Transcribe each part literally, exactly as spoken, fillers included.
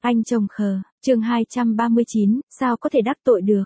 Anh chồng khờ, chương hai trăm ba mươi chín, sao có thể đắc tội được?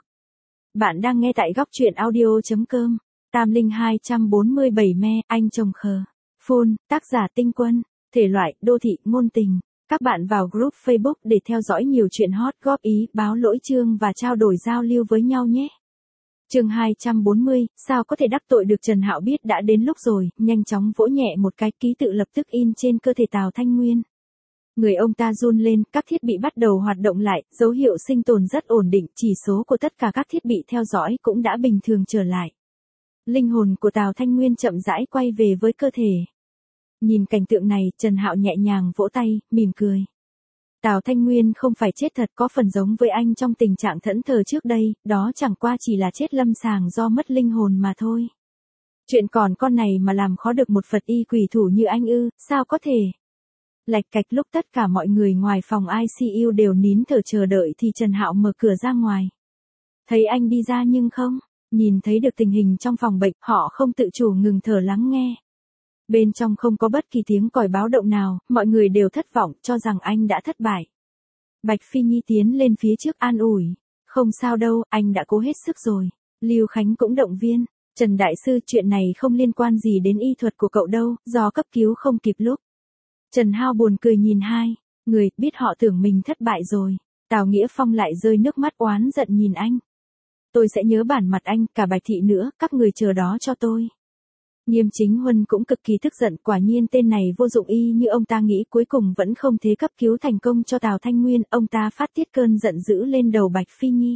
Bạn đang nghe tại góc truyện audio chấm com. Tam Linh hai trăm bốn mươi bảy me, anh chồng khờ. Full, tác giả Tinh Quân. Thể loại, đô thị, ngôn tình. Các bạn vào group Facebook để theo dõi nhiều chuyện hot, góp ý, báo lỗi chương và trao đổi giao lưu với nhau nhé. Chương hai trăm bốn mươi, sao có thể đắc tội được? Trần Hạo biết đã đến lúc rồi, nhanh chóng vỗ nhẹ một cái, ký tự lập tức in trên cơ thể Tào Thanh Nguyên. Người ông ta run lên, các thiết bị bắt đầu hoạt động lại, dấu hiệu sinh tồn rất ổn định, chỉ số của tất cả các thiết bị theo dõi cũng đã bình thường trở lại. Linh hồn của Tào Thanh Nguyên chậm rãi quay về với cơ thể. Nhìn cảnh tượng này, Trần Hạo nhẹ nhàng vỗ tay, mỉm cười. Tào Thanh Nguyên không phải chết thật, có phần giống với anh trong tình trạng thẫn thờ trước đây, đó chẳng qua chỉ là chết lâm sàng do mất linh hồn mà thôi. Chuyện còn con này mà làm khó được một Phật y quỷ thủ như anh ư, sao có thể? Lạch cạch, lúc tất cả mọi người ngoài phòng i xê u đều nín thở chờ đợi thì Trần Hạo mở cửa ra ngoài. Thấy anh đi ra nhưng không, nhìn thấy được tình hình trong phòng bệnh, họ không tự chủ ngừng thở lắng nghe. Bên trong không có bất kỳ tiếng còi báo động nào, mọi người đều thất vọng, cho rằng anh đã thất bại. Bạch Phi Nhi tiến lên phía trước an ủi. Không sao đâu, anh đã cố hết sức rồi. Lưu Khánh cũng động viên. Trần Đại Sư, chuyện này không liên quan gì đến y thuật của cậu đâu, do cấp cứu không kịp lúc. Trần Hao buồn cười nhìn hai người, biết họ tưởng mình thất bại rồi. Tào Nghĩa Phong lại rơi nước mắt oán giận nhìn anh. Tôi sẽ nhớ bản mặt anh, cả Bạch Thị nữa, các người chờ đó cho tôi. Nghiêm Chính Huân cũng cực kỳ tức giận, quả nhiên tên này vô dụng y như ông ta nghĩ, cuối cùng vẫn không thể cấp cứu thành công cho Tào Thanh Nguyên, ông ta phát tiết cơn giận dữ lên đầu Bạch Phi Nhi.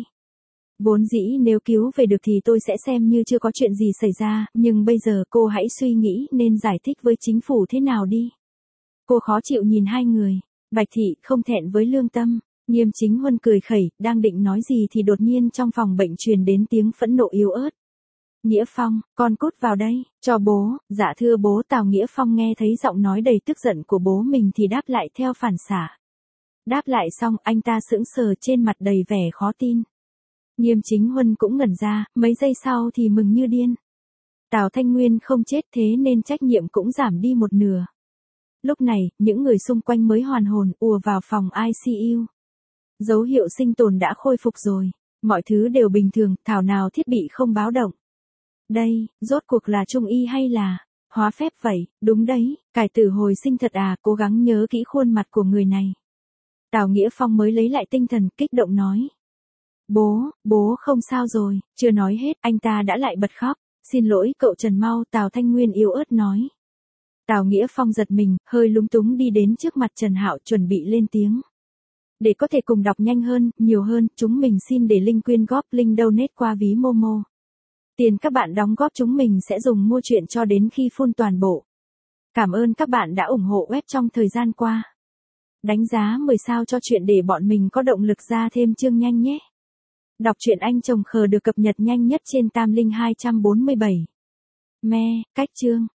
Vốn dĩ nếu cứu về được thì tôi sẽ xem như chưa có chuyện gì xảy ra, nhưng bây giờ cô hãy suy nghĩ nên giải thích với chính phủ thế nào đi. Cô khó chịu nhìn hai người. Bạch Thị không thẹn với lương tâm. Nghiêm Chính Huân cười khẩy, đang định nói gì thì đột nhiên trong phòng bệnh truyền đến tiếng phẫn nộ yếu ớt. Nghĩa Phong, con cút vào đây, cho bố. Dạ thưa bố. Tào Nghĩa Phong nghe thấy giọng nói đầy tức giận của bố mình thì đáp lại theo phản xạ. Đáp lại xong, anh ta sững sờ, trên mặt đầy vẻ khó tin. Nghiêm Chính Huân cũng ngẩn ra, mấy giây sau thì mừng như điên. Tào Thanh Nguyên không chết, thế nên trách nhiệm cũng giảm đi một nửa. Lúc này, những người xung quanh mới hoàn hồn, ùa vào phòng i xê u. Dấu hiệu sinh tồn đã khôi phục rồi. Mọi thứ đều bình thường, thảo nào thiết bị không báo động. Đây, rốt cuộc là trung y hay là hóa phép vậy? Đúng đấy, cải tử hồi sinh thật à, cố gắng nhớ kỹ khuôn mặt của người này. Tào Nghĩa Phong mới lấy lại tinh thần, kích động nói. Bố, bố không sao rồi. Chưa nói hết, anh ta đã lại bật khóc. Xin lỗi cậu Trần mau, Tào Thanh Nguyên yếu ớt nói. Tào Nghĩa Phong giật mình, hơi lúng túng đi đến trước mặt Trần Hạo chuẩn bị lên tiếng. Để có thể cùng đọc nhanh hơn, nhiều hơn, chúng mình xin để link quyên góp, link donate qua ví Momo. Tiền các bạn đóng góp chúng mình sẽ dùng mua chuyện cho đến khi full toàn bộ. Cảm ơn các bạn đã ủng hộ web trong thời gian qua. Đánh giá mười sao cho chuyện để bọn mình có động lực ra thêm chương nhanh nhé. Đọc truyện Anh chồng khờ được cập nhật nhanh nhất trên Tam Linh hai trăm bốn mươi bảy. Me, cách chương.